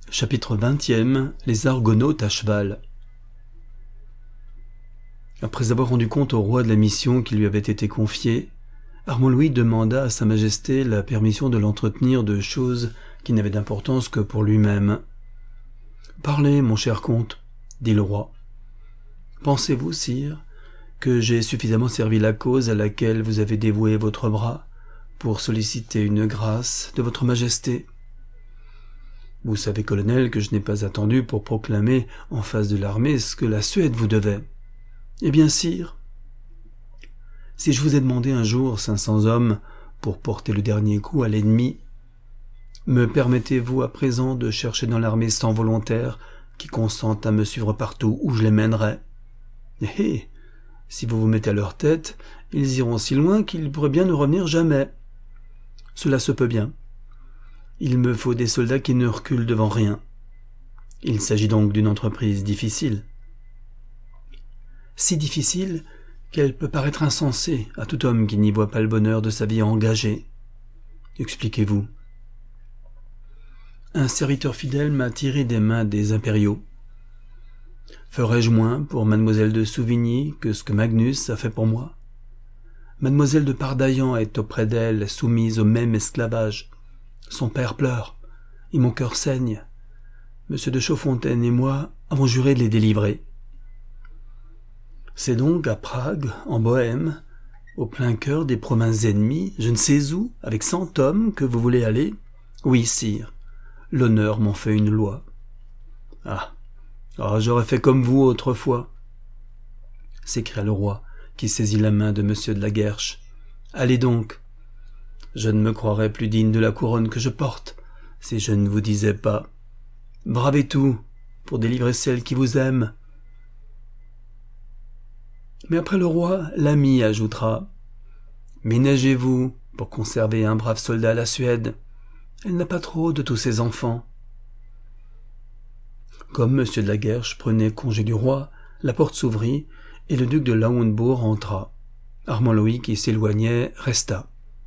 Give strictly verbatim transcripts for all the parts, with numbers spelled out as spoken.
Chapitre vingtième. Les Argonautes à cheval. Après avoir rendu compte au roi de la mission qui lui avait été confiée, Armand Louis demanda à Sa Majesté la permission de l'entretenir de choses qui n'avaient d'importance que pour lui-même. « Parlez, mon cher comte, » dit le roi. « Pensez-vous, sire, que j'ai suffisamment servi la cause à laquelle vous avez dévoué votre bras pour solliciter une grâce de votre majesté ? Vous savez, colonel, que je n'ai pas attendu pour proclamer en face de l'armée ce que la Suède vous devait. Eh bien, sire, si je vous ai demandé un jour cinq cents hommes pour porter le dernier coup à l'ennemi, me permettez-vous à présent de chercher dans l'armée cent volontaires qui consentent à me suivre partout où je les mènerai ? Eh eh, si vous vous mettez à leur tête, ils iront si loin qu'ils pourraient bien ne revenir jamais. Cela se peut bien. Il me faut des soldats qui ne reculent devant rien. Il s'agit donc d'une entreprise difficile. Si difficile qu'elle peut paraître insensée à tout homme qui n'y voit pas le bonheur de sa vie engagée. Expliquez-vous. Un serviteur fidèle m'a tiré des mains des impériaux. Ferais-je moins pour mademoiselle de Souvigny que ce que Magnus a fait pour moi ? Mademoiselle de Pardaillan est auprès d'elle soumise au même esclavage. Son père pleure, et mon cœur saigne. Monsieur de Chaudfontaine et moi avons juré de les délivrer. C'est donc à Prague, en Bohême, au plein cœur des provinces ennemies, je ne sais où, avec cent hommes, que vous voulez aller ? Oui, sire, l'honneur m'en fait une loi. Ah, ah j'aurais fait comme vous autrefois, s'écria le roi, qui saisit la main de monsieur de la Guerche. Allez donc. Je ne me croirais plus digne de la couronne que je porte, si je ne vous disais pas « Bravez tout, pour délivrer celle qui vous aime !» Mais après le roi, l'ami ajoutera « Ménagez-vous pour conserver un brave soldat à la Suède. Elle n'a pas trop de tous ses enfants. » Comme monsieur de la Guerche prenait congé du roi, la porte s'ouvrit et le duc de Lauenbourg entra. Armand Louis, qui s'éloignait, resta.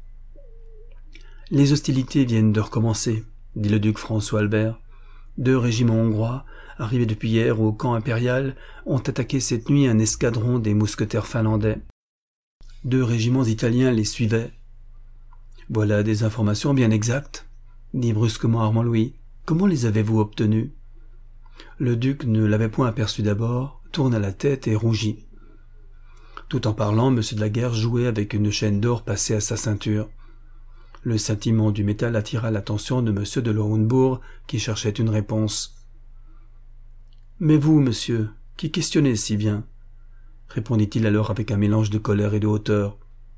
« Les hostilités viennent de recommencer, » dit le duc François-Albert. « Deux régiments hongrois, arrivés depuis hier au camp impérial, ont attaqué cette nuit un escadron des mousquetaires finlandais. Deux régiments italiens les suivaient. »« Voilà des informations bien exactes, » dit brusquement Armand Louis. « Comment les avez-vous obtenues ?» Le duc ne l'avait point aperçu d'abord, tourna la tête et rougit. Tout en parlant, monsieur de la Guerche jouait avec une chaîne d'or passée à sa ceinture. Le scintillement du métal attira l'attention de monsieur de Lauenbourg, qui cherchait une réponse. « Mais vous, monsieur, qui questionnez si bien ?» répondit-il alors avec un mélange de colère et de hauteur.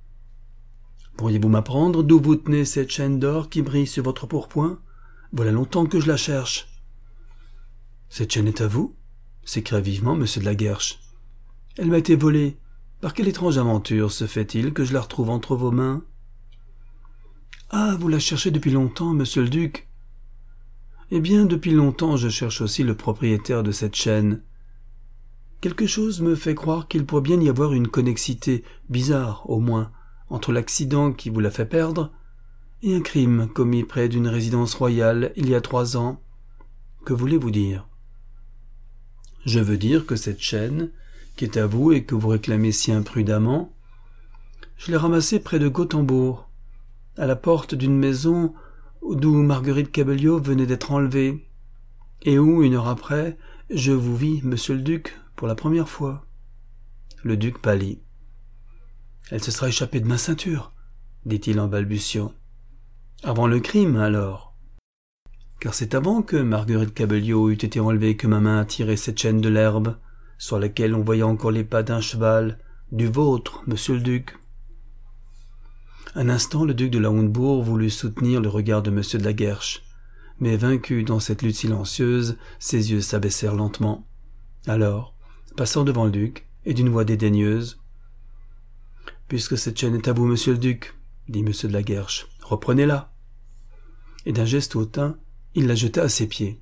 « Pourriez-vous m'apprendre d'où vous tenez cette chaîne d'or qui brille sur votre pourpoint ? Voilà longtemps que je la cherche. »« Cette chaîne est à vous ?» s'écria vivement monsieur de la Guerche. « Elle m'a été volée. Par quelle étrange aventure se fait-il que je la retrouve entre vos mains ? » « Ah, vous la cherchez depuis longtemps, monsieur le duc. Eh bien, depuis longtemps, je cherche aussi le propriétaire de cette chaîne. Quelque chose me fait croire qu'il pourrait bien y avoir une connexité, bizarre au moins, entre l'accident qui vous l'a fait perdre et un crime commis près d'une résidence royale il y a trois ans. Que voulez-vous dire ? Je veux dire que cette chaîne, qui est à vous et que vous réclamez si imprudemment, je l'ai ramassée près de Gothenburg, à la porte d'une maison d'où Marguerite Cabelliau venait d'être enlevée, et où, une heure après, je vous vis, monsieur le duc, pour la première fois. » Le duc pâlit. « Elle se sera échappée de ma ceinture, » dit-il en balbutiant. « Avant le crime, alors. Car c'est avant que Marguerite Cabelliau eût été enlevée que ma main a tiré cette chaîne de l'herbe, sur laquelle on voyait encore les pas d'un cheval, du vôtre, monsieur le duc. » Un instant, le duc de Lauenbourg voulut soutenir le regard de monsieur de la Guerche, mais vaincu dans cette lutte silencieuse, ses yeux s'abaissèrent lentement. Alors, passant devant le duc, et d'une voix dédaigneuse, « Puisque cette chaîne est à vous, monsieur le duc, » dit monsieur de la Guerche, « reprenez-la. » Et d'un geste hautain, il la jeta à ses pieds.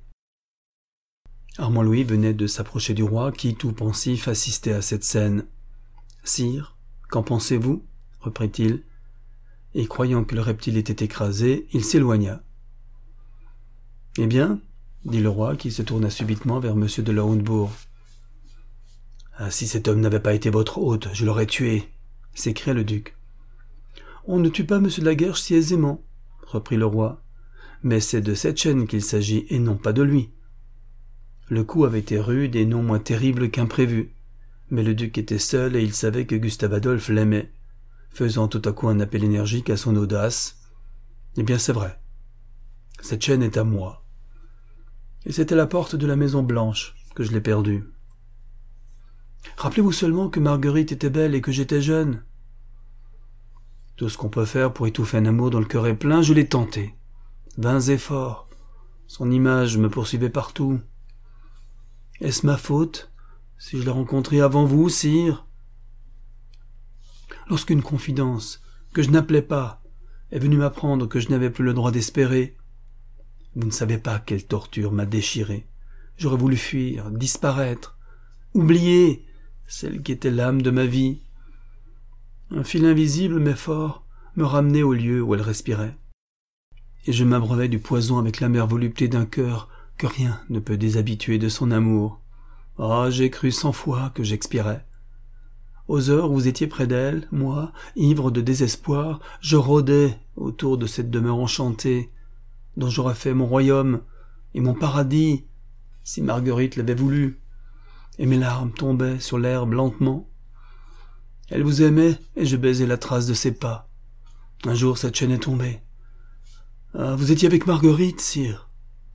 Armand Louis venait de s'approcher du roi, qui, tout pensif, assistait à cette scène. « Sire, qu'en pensez-vous » reprit-il. Et croyant que le reptile était écrasé, il s'éloigna. « Eh bien, dit le roi, qui se tourna subitement vers M. de Lauenbourg. « Ah, si cet homme n'avait pas été votre hôte, je l'aurais tué !» s'écria le duc. « On ne tue pas M. de la Guerche si aisément, » reprit le roi, « mais c'est de Setchen qu'il s'agit et non pas de lui. » Le coup avait été rude et non moins terrible qu'imprévu, mais le duc était seul et il savait que Gustave Adolphe l'aimait, faisant tout à coup un appel énergique à son audace. « Eh bien, c'est vrai. Cette chaîne est à moi. Et c'était la porte de la Maison Blanche que je l'ai perdue. Rappelez-vous seulement que Marguerite était belle et que j'étais jeune. Tout ce qu'on peut faire pour étouffer un amour dont le cœur est plein, je l'ai tenté. Vains efforts. Son image me poursuivait partout. Est-ce ma faute, si je l'ai rencontrée avant vous, sire? Lorsqu'une confidence, que je n'appelais pas, est venue m'apprendre que je n'avais plus le droit d'espérer, vous ne savez pas quelle torture m'a déchiré. J'aurais voulu fuir, disparaître, oublier celle qui était l'âme de ma vie. Un fil invisible mais fort me ramenait au lieu où elle respirait. Et je m'abreuvais du poison avec l'amère volupté d'un cœur que rien ne peut déshabituer de son amour. Ah, j'ai cru cent fois que j'expirais. Aux heures où vous étiez près d'elle, moi, ivre de désespoir, je rôdais autour de cette demeure enchantée, dont j'aurais fait mon royaume et mon paradis, si Marguerite l'avait voulu, et mes larmes tombaient sur l'herbe lentement. Elle vous aimait, et je baisais la trace de ses pas. Un jour, cette chaîne est tombée. Ah, vous étiez avec Marguerite, sire.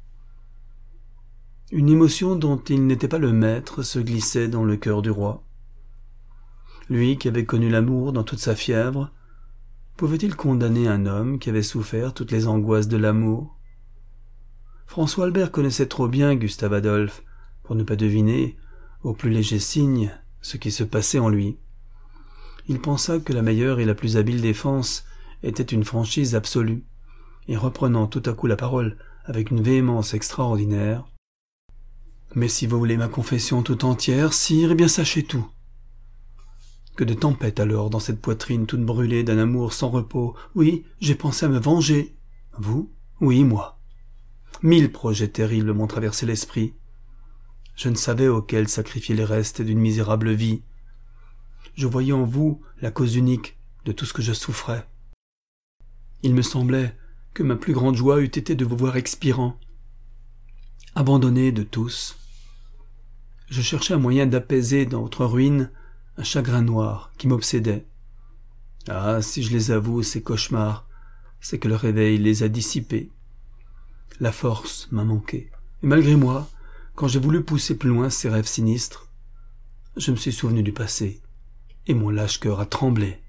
Une émotion dont il n'était pas le maître se glissait dans le cœur du roi. Lui qui avait connu l'amour dans toute sa fièvre, pouvait-il condamner un homme qui avait souffert toutes les angoisses de l'amour? François Albert connaissait trop bien Gustave Adolphe pour ne pas deviner, au plus léger signe, ce qui se passait en lui. Il pensa que la meilleure et la plus habile défense était une franchise absolue, et reprenant tout à coup la parole avec une véhémence extraordinaire, « Mais si vous voulez ma confession tout entière, sire, eh bien sachez tout. Que de tempêtes alors dans cette poitrine toute brûlée d'un amour sans repos. Oui, j'ai pensé à me venger. Vous? Oui, moi. Mille projets terribles m'ont traversé l'esprit. Je ne savais auquel sacrifier les restes d'une misérable vie. Je voyais en vous la cause unique de tout ce que je souffrais. Il me semblait que ma plus grande joie eût été de vous voir expirant, abandonné de tous. Je cherchais un moyen d'apaiser dans votre ruine un chagrin noir qui m'obsédait. Ah, si je les avoue, ces cauchemars, c'est que le réveil les a dissipés. La force m'a manqué, et malgré moi, quand j'ai voulu pousser plus loin ces rêves sinistres, je me suis souvenu du passé, et mon lâche cœur a tremblé.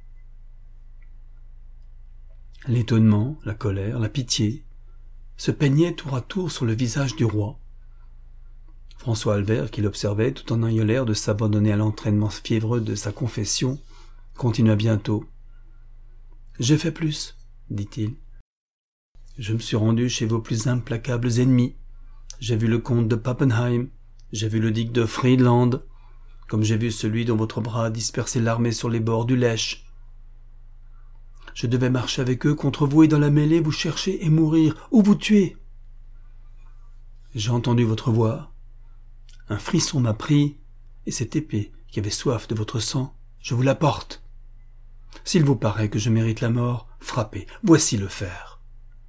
L'étonnement, la colère, la pitié se peignaient tour à tour sur le visage du roi. François Albert, qui l'observait tout en ayant l'air de s'abandonner à l'entraînement fiévreux de sa confession, continua bientôt. « J'ai fait plus, dit-il. Je me suis rendu chez vos plus implacables ennemis. J'ai vu le comte de Pappenheim, j'ai vu le duc de Friedland, comme j'ai vu celui dont votre bras a dispersé l'armée sur les bords du Lech. Je devais marcher avec eux contre vous et dans la mêlée vous chercher et mourir, ou vous tuer. J'ai entendu votre voix. Un frisson m'a pris, et cette épée qui avait soif de votre sang, je vous la porte. S'il vous paraît que je mérite la mort, frappez, voici le fer. »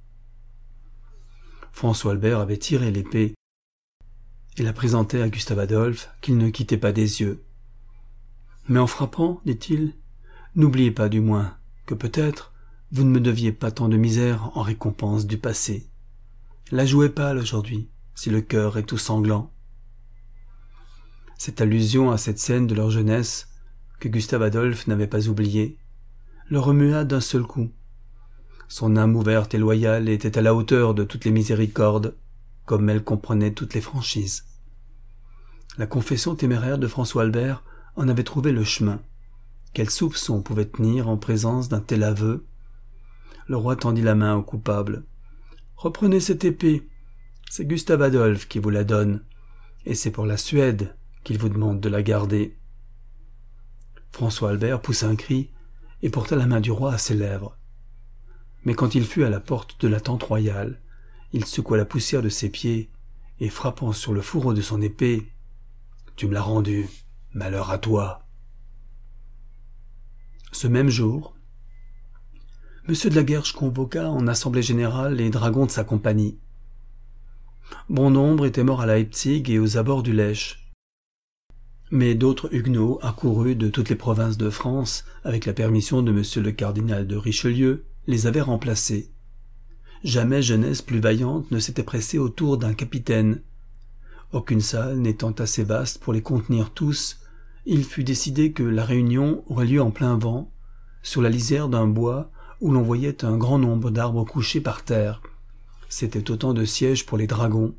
François Albert avait tiré l'épée et la présentait à Gustave Adolphe, qu'il ne quittait pas des yeux. « Mais en frappant, dit-il, n'oubliez pas du moins que peut-être vous ne me deviez pas tant de misère en récompense du passé. La joue est pâle aujourd'hui, si le cœur est tout sanglant. » Cette allusion à cette scène de leur jeunesse, que Gustave Adolphe n'avait pas oubliée, le remua d'un seul coup. Son âme ouverte et loyale était à la hauteur de toutes les miséricordes, comme elle comprenait toutes les franchises. La confession téméraire de François Albert en avait trouvé le chemin. Quel soupçon pouvait tenir en présence d'un tel aveu? Le roi tendit la main au coupable. « Reprenez cette épée, c'est Gustave Adolphe qui vous la donne, et c'est pour la Suède qu'il vous demande de la garder. » François Albert poussa un cri et porta la main du roi à ses lèvres. Mais quand il fut à la porte de la tente royale, il secoua la poussière de ses pieds et frappant sur le fourreau de son épée, « Tu me l'as rendu, malheur à toi !» Ce même jour, M. de la Guerche convoqua en assemblée générale les dragons de sa compagnie. Bon nombre étaient morts à Leipzig et aux abords du Lech. Mais d'autres huguenots accourus de toutes les provinces de France, avec la permission de M. le cardinal de Richelieu, les avaient remplacés. Jamais jeunesse plus vaillante ne s'était pressée autour d'un capitaine. Aucune salle n'étant assez vaste pour les contenir tous, il fut décidé que la réunion aurait lieu en plein vent, sur la lisière d'un bois où l'on voyait un grand nombre d'arbres couchés par terre. C'était autant de sièges pour les dragons.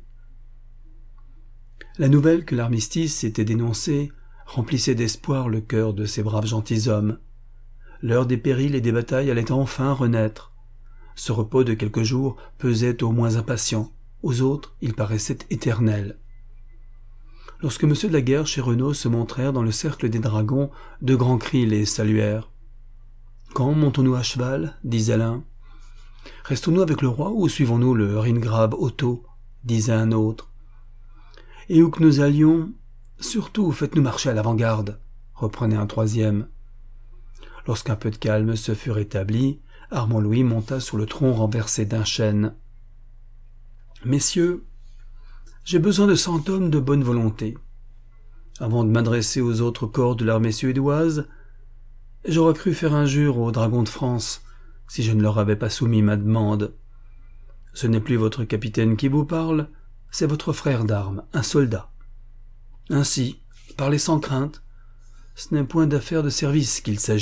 La nouvelle que l'armistice était dénoncé remplissait d'espoir le cœur de ces braves gentilshommes. L'heure des périls et des batailles allait enfin renaître. Ce repos de quelques jours pesait aux moins impatients, aux autres il paraissait éternel. Lorsque M. de la Guerche et Renaud se montrèrent dans le cercle des dragons, de grands cris les saluèrent. « Quand montons-nous à cheval » disait l'un. « Restons-nous avec le roi ou suivons-nous le Rhingrave Otto » disait un autre. « Et où que nous allions, surtout faites-nous marcher à l'avant-garde » reprenait un troisième. Lorsqu'un peu de calme se fut rétabli, Armand Louis monta sur le tronc renversé d'un chêne. « Messieurs, j'ai besoin de cent hommes de bonne volonté. Avant de m'adresser aux autres corps de l'armée suédoise, j'aurais cru faire injure aux dragons de France si je ne leur avais pas soumis ma demande. Ce n'est plus votre capitaine qui vous parle, c'est votre frère d'armes, un soldat. Ainsi, parlez sans crainte, ce n'est point d'affaires de service qu'il s'agit. »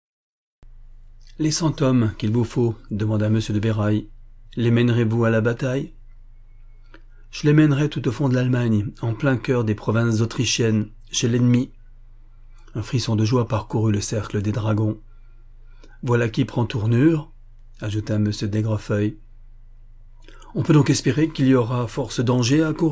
« Les cent hommes qu'il vous faut, demanda M. de Béraille, les mènerez-vous à la bataille ? » « Je les mènerai tout au fond de l'Allemagne, en plein cœur des provinces autrichiennes, chez l'ennemi. » Un frisson de joie parcourut le cercle des dragons. « Voilà qui prend tournure, » ajouta M. d'Aigrefeuille. « On peut donc espérer qu'il y aura force danger à courir ? »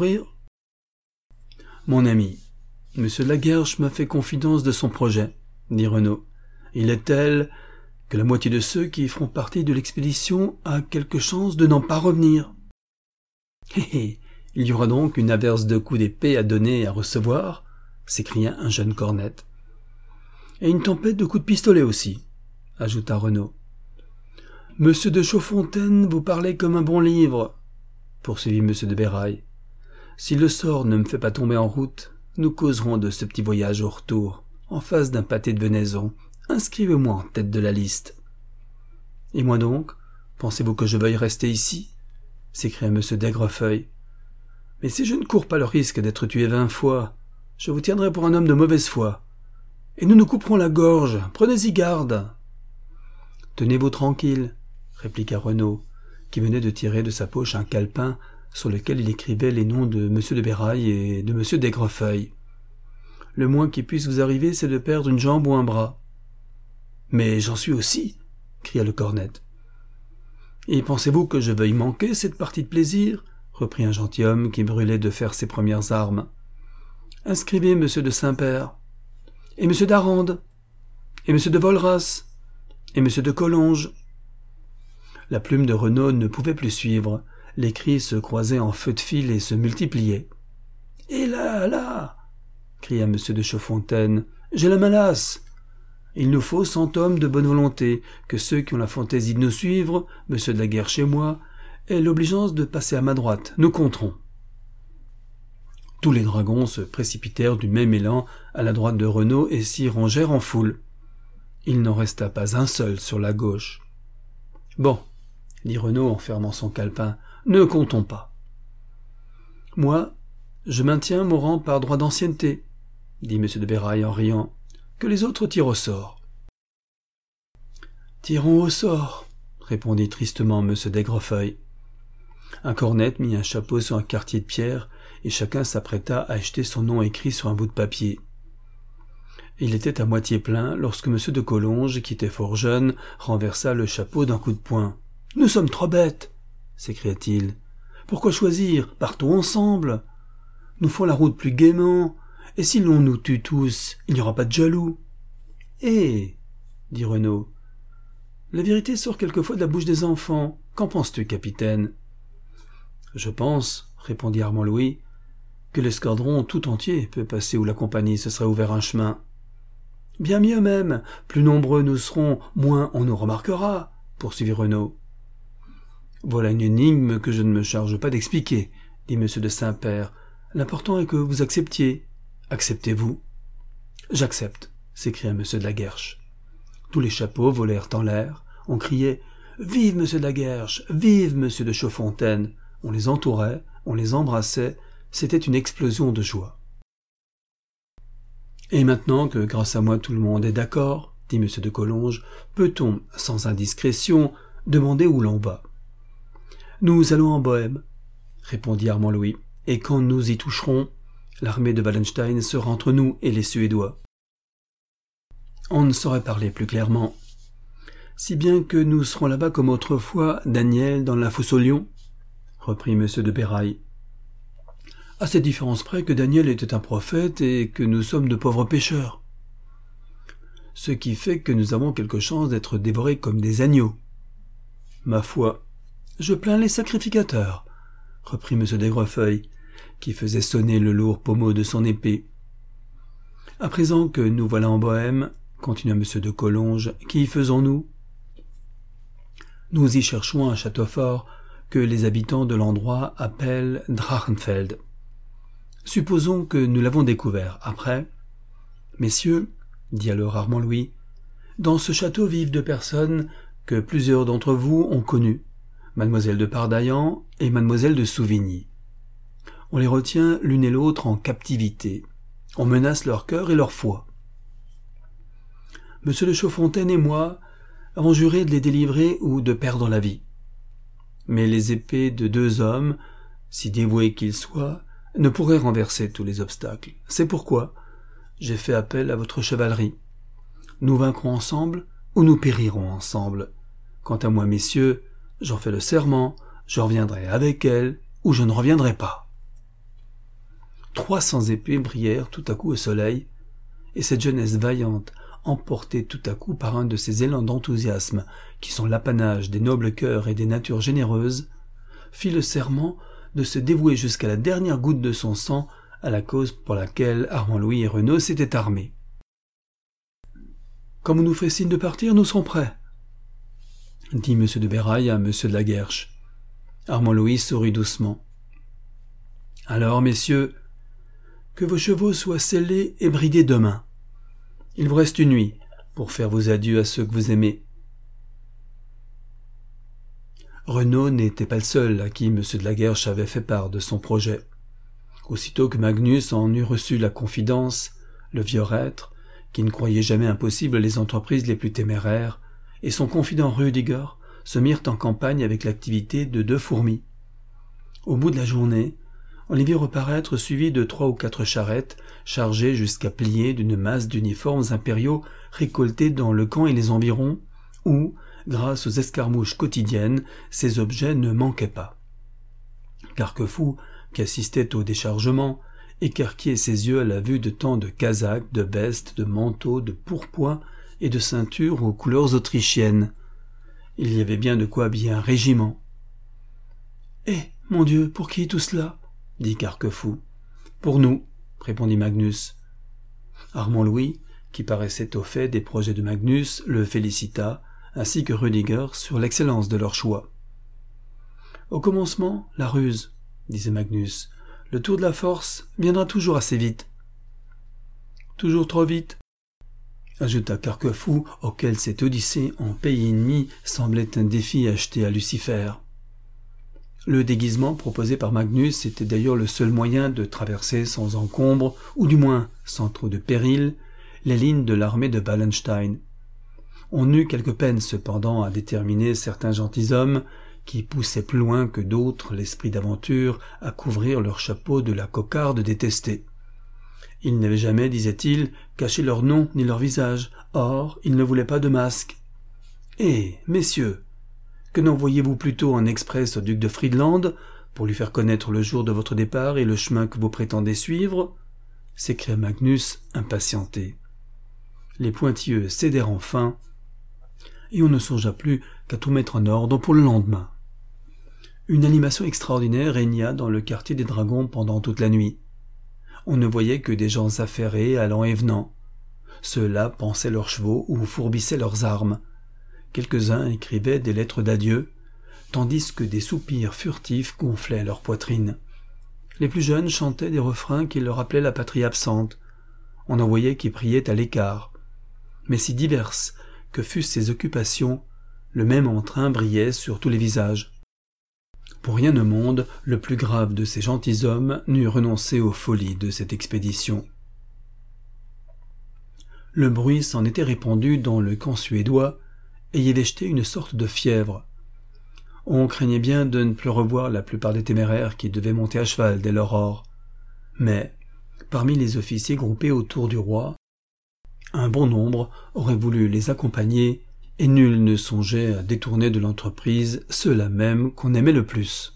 « Mon ami, M. de la Guerche m'a fait confidence de son projet, » dit Renaud. « Il est tel que la moitié de ceux qui feront partie de l'expédition a quelque chance de n'en pas revenir. »« Hé hé, il y aura donc une averse de coups d'épée à donner et à recevoir » s'écria un jeune cornette. « Et une tempête de coups de pistolet aussi » ajouta Renaud. « Monsieur de Chaudfontaine vous parlait comme un bon livre » poursuivit M. de Béraille. « Si le sort ne me fait pas tomber en route, nous causerons de ce petit voyage au retour, en face d'un pâté de venaison. Inscrivez-moi en tête de la liste. »« Et moi donc, pensez-vous que je veuille rester ici ?» s'écria M. d'Aigrefeuille. « Mais si je ne cours pas le risque d'être tué vingt fois, je vous tiendrai pour un homme de mauvaise foi. Et nous nous couperons la gorge, prenez-y garde. »« Tenez-vous tranquille, » répliqua Renaud, qui venait de tirer de sa poche un calepin sur lequel il écrivait les noms de M. de Béraille et de M. d'Aigrefeuille. « Le moins qui puisse vous arriver, c'est de perdre une jambe ou un bras. »« Mais j'en suis aussi !» cria le cornette. « Et pensez-vous que je veuille manquer cette partie de plaisir ?» reprit un gentilhomme qui brûlait de faire ses premières armes. « Inscrivez M. de Saint-Père, et M. d'Arande, et M. de Volras, et M. de Collonges. » La plume de Renaud ne pouvait plus suivre, les cris se croisaient en feu de fil et se multipliaient. « Et là, là !» cria M. de Chaudfontaine, « j'ai la malasse. Il nous faut cent hommes de bonne volonté, que ceux qui ont la fantaisie de nous suivre, M. de la Guerche chez moi, aient l'obligeance de passer à ma droite. Nous compterons. » Tous les dragons se précipitèrent du même élan à la droite de Renaud et s'y rangèrent en foule. Il n'en resta pas un seul sur la gauche. « Bon, » dit Renaud en fermant son calepin, « ne comptons pas. »« Moi, je maintiens mon rang par droit d'ancienneté, » dit M. de Béraille en riant, « que les autres tirent au sort. »« Tirons au sort, » répondit tristement M. d'Aigrefeuille. Un cornette mit un chapeau sur un quartier de pierre et chacun s'apprêta à acheter son nom écrit sur un bout de papier. Il était à moitié plein lorsque M. de Collonges, qui était fort jeune, renversa le chapeau d'un coup de poing. « Nous sommes trop bêtes !» s'écria-t-il. « Pourquoi choisir ? Partons ensemble. Nous ferons la route plus gaiement, et si l'on nous tue tous, il n'y aura pas de jaloux. »« Eh !» dit Renaud. « La vérité sort quelquefois de la bouche des enfants. Qu'en penses-tu, capitaine ?»« Je pense, » répondit Armand Louis, que l'escadron tout entier peut passer où la compagnie se serait ouvert un chemin. Bien mieux même, plus nombreux nous serons, moins on nous remarquera, poursuivit Renaud. Voilà une énigme que je ne me charge pas d'expliquer, dit M. de Saint-Père. L'important est que vous acceptiez. Acceptez-vous? J'accepte, s'écria M. de la Guerche. Tous les chapeaux volèrent en l'air, on criait « Vive M. de la Guerche! Vive M. de Chaudfontaine !» On les entourait, on les embrassait, c'était une explosion de joie. « Et maintenant que, grâce à moi, tout le monde est d'accord, dit M. de Collonges, peut-on, sans indiscrétion, demander où l'on va ?»« Nous allons en Bohême, » répondit Armand Louis, « et quand nous y toucherons, l'armée de Wallenstein sera entre nous et les Suédois. » On ne saurait parler plus clairement. Si bien que nous serons là-bas comme autrefois Daniel dans la fosse aux lions, reprit M. de Béraille. À cette différence près que Daniel était un prophète et que nous sommes de pauvres pêcheurs. Ce qui fait que nous avons quelque chance d'être dévorés comme des agneaux. Ma foi, je plains les sacrificateurs, reprit M. d'Aigrefeuille, qui faisait sonner le lourd pommeau de son épée. À présent que nous voilà en Bohême, continua M. de Collonges, qu'y faisons-nous? Nous y cherchons un château fort que les habitants de l'endroit appellent Drachenfeld. Supposons que nous l'avons découvert. Après, messieurs, dit alors Armand Louis, dans ce château vivent deux personnes que plusieurs d'entre vous ont connues, mademoiselle de Pardaillan et mademoiselle de Souvigny. On les retient l'une et l'autre en captivité. On menace leur cœur et leur foi. Monsieur de Chaudfontaine et moi avons juré de les délivrer ou de perdre la vie. Mais les épées de deux hommes, si dévoués qu'ils soient, ne pourraient renverser tous les obstacles. C'est pourquoi j'ai fait appel à votre chevalerie. Nous vaincrons ensemble ou nous périrons ensemble. Quant à moi, messieurs, j'en fais le serment, je reviendrai avec elle ou je ne reviendrai pas. Trois cents épées brillèrent tout à coup au soleil, et cette jeunesse vaillante, emportée tout à coup par un de ces élans d'enthousiasme qui sont l'apanage des nobles cœurs et des natures généreuses, fit le serment de se dévouer jusqu'à la dernière goutte de son sang à la cause pour laquelle Armand Louis et Renaud s'étaient armés. « Comme on nous fait signe de partir, nous serons prêts, » dit M. de Béraille à M. de la Guerche. Armand Louis sourit doucement. « Alors, messieurs, que vos chevaux soient sellés et bridés demain. Il vous reste une nuit pour faire vos adieux à ceux que vous aimez. » Renaud n'était pas le seul à qui M. de la Guerche avait fait part de son projet. Aussitôt que Magnus en eut reçu la confidence, le vieux reître, qui ne croyait jamais impossible les entreprises les plus téméraires, et son confident Rudiger se mirent en campagne avec l'activité de deux fourmis. Au bout de la journée, on les vit reparaître suivis de trois ou quatre charrettes chargées jusqu'à plier d'une masse d'uniformes impériaux récoltés dans le camp et les environs, où, grâce aux escarmouches quotidiennes, ces objets ne manquaient pas. Carquefou, qui assistait au déchargement, écarquillait ses yeux à la vue de tant de casaques, de vestes, de manteaux, de pourpoints et de ceintures aux couleurs autrichiennes. Il y avait bien de quoi habiller un régiment. « Eh, mon Dieu, pour qui tout cela ?» dit Carquefou. « Pour nous, » répondit Magnus. Armand Louis, qui paraissait au fait des projets de Magnus, le félicita, ainsi que Rudiger, sur l'excellence de leur choix. « Au commencement, la ruse, » disait Magnus. « Le tour de la force viendra toujours assez vite. »« Toujours trop vite » ajouta Carquefou, auquel cette odyssée en pays ennemi semblait un défi acheté à Lucifer. Le déguisement proposé par Magnus était d'ailleurs le seul moyen de traverser sans encombre, ou du moins sans trop de péril, les lignes de l'armée de Wallenstein. On eut quelque peine cependant à déterminer certains gentilshommes qui poussaient plus loin que d'autres l'esprit d'aventure à couvrir leur chapeau de la cocarde détestée. Ils n'avaient jamais, disait-il, caché leur nom ni leur visage, or ils ne voulaient pas de masque. « Eh, messieurs, que n'envoyez-vous plutôt un express au duc de Friedland pour lui faire connaître le jour de votre départ et le chemin que vous prétendez suivre ?» s'écria Magnus, impatienté. Les pointilleux cédèrent enfin, et on ne songea plus qu'à tout mettre en ordre pour le lendemain. Une animation extraordinaire régna dans le quartier des Dragons pendant toute la nuit. On ne voyait que des gens affairés allant et venant. Ceux-là pansaient leurs chevaux ou fourbissaient leurs armes. Quelques-uns écrivaient des lettres d'adieu, tandis que des soupirs furtifs gonflaient leur poitrine. Les plus jeunes chantaient des refrains qui leur rappelaient la patrie absente. On en voyait qui priaient à l'écart. Mais si diverses que fussent ces occupations, le même entrain brillait sur tous les visages. Pour rien au monde, le plus grave de ces gentilshommes n'eût renoncé aux folies de cette expédition. Le bruit s'en était répandu dans le camp suédois et y avait jeté une sorte de fièvre. On craignait bien de ne plus revoir la plupart des téméraires qui devaient monter à cheval dès l'aurore. Mais, parmi les officiers groupés autour du roi, un bon nombre aurait voulu les accompagner et nul ne songeait à détourner de l'entreprise ceux-là même qu'on aimait le plus.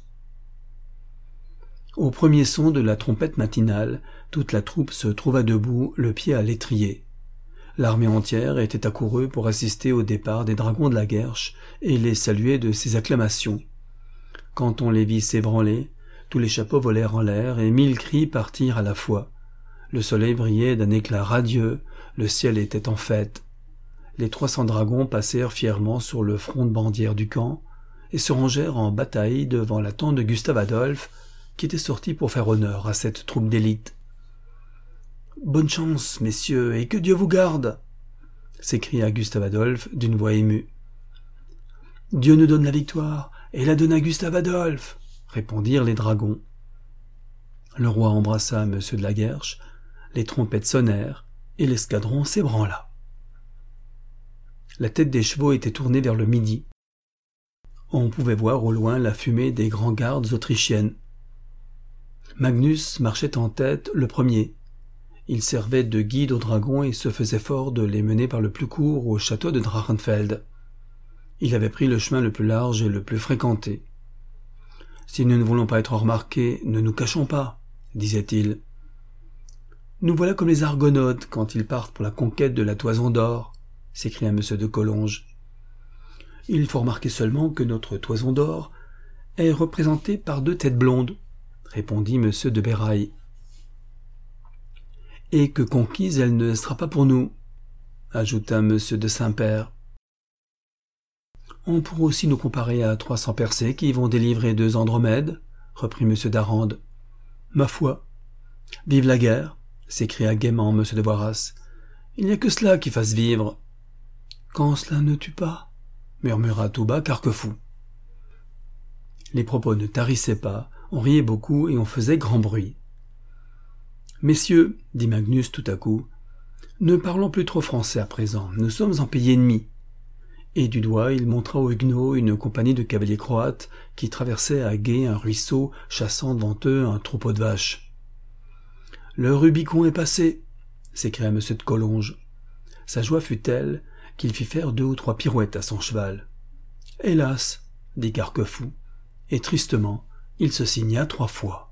Au premier son de la trompette matinale, toute la troupe se trouva debout, le pied à l'étrier. L'armée entière était accourue pour assister au départ des dragons de la Guerche et les saluer de ses acclamations. Quand on les vit s'ébranler, tous les chapeaux volèrent en l'air et mille cris partirent à la fois. Le soleil brillait d'un éclat radieux, le ciel était en fête. Les trois cents dragons passèrent fièrement sur le front de bandière du camp et se rangèrent en bataille devant la tente de Gustave Adolphe, qui était sorti pour faire honneur à cette troupe d'élite. « Bonne chance, messieurs, et que Dieu vous garde !» s'écria Gustave Adolphe d'une voix émue. « Dieu nous donne la victoire, et la donne à Gustave Adolphe !» répondirent les dragons. Le roi embrassa M. de la Guerche, les trompettes sonnèrent, et l'escadron s'ébranla. La tête des chevaux était tournée vers le midi. On pouvait voir au loin la fumée des grands gardes autrichiennes. Magnus marchait en tête le premier. Il servait de guide aux dragons et se faisait fort de les mener par le plus court au château de Drachenfeld. Il avait pris le chemin le plus large et le plus fréquenté. « Si nous ne voulons pas être remarqués, ne nous cachons pas, » disait-il. « Nous voilà comme les Argonautes quand ils partent pour la conquête de la Toison d'Or, » s'écria M. de Collonges. « Il faut remarquer seulement que notre Toison d'Or est représentée par deux têtes blondes, » répondit M. de Béraille. « Et que conquise elle ne sera pas pour nous, » ajouta M. de Saint-Père. « On pourra aussi nous comparer à trois cents Persais qui vont délivrer deux Andromèdes, » reprit M. d'Arande. « Ma foi, vive la guerre !» s'écria gaiement M. de Voiras. « Il n'y a que cela qui fasse vivre. »« Quand cela ne tue pas, » murmura tout bas Carquefou. Les propos ne tarissaient pas, on riait beaucoup et on faisait grand bruit. « Messieurs, dit Magnus tout à coup, ne parlons plus trop français à présent, nous sommes en pays ennemi. » Et du doigt il montra aux Huguenots une compagnie de cavaliers croates qui traversaient à gué un ruisseau, chassant devant eux un troupeau de vaches. « Le Rubicon est passé !» s'écria M. de Collonges. Sa joie fut telle qu'il fit faire deux ou trois pirouettes à son cheval. « Hélas !» dit Carquefou, et tristement il se signa trois fois.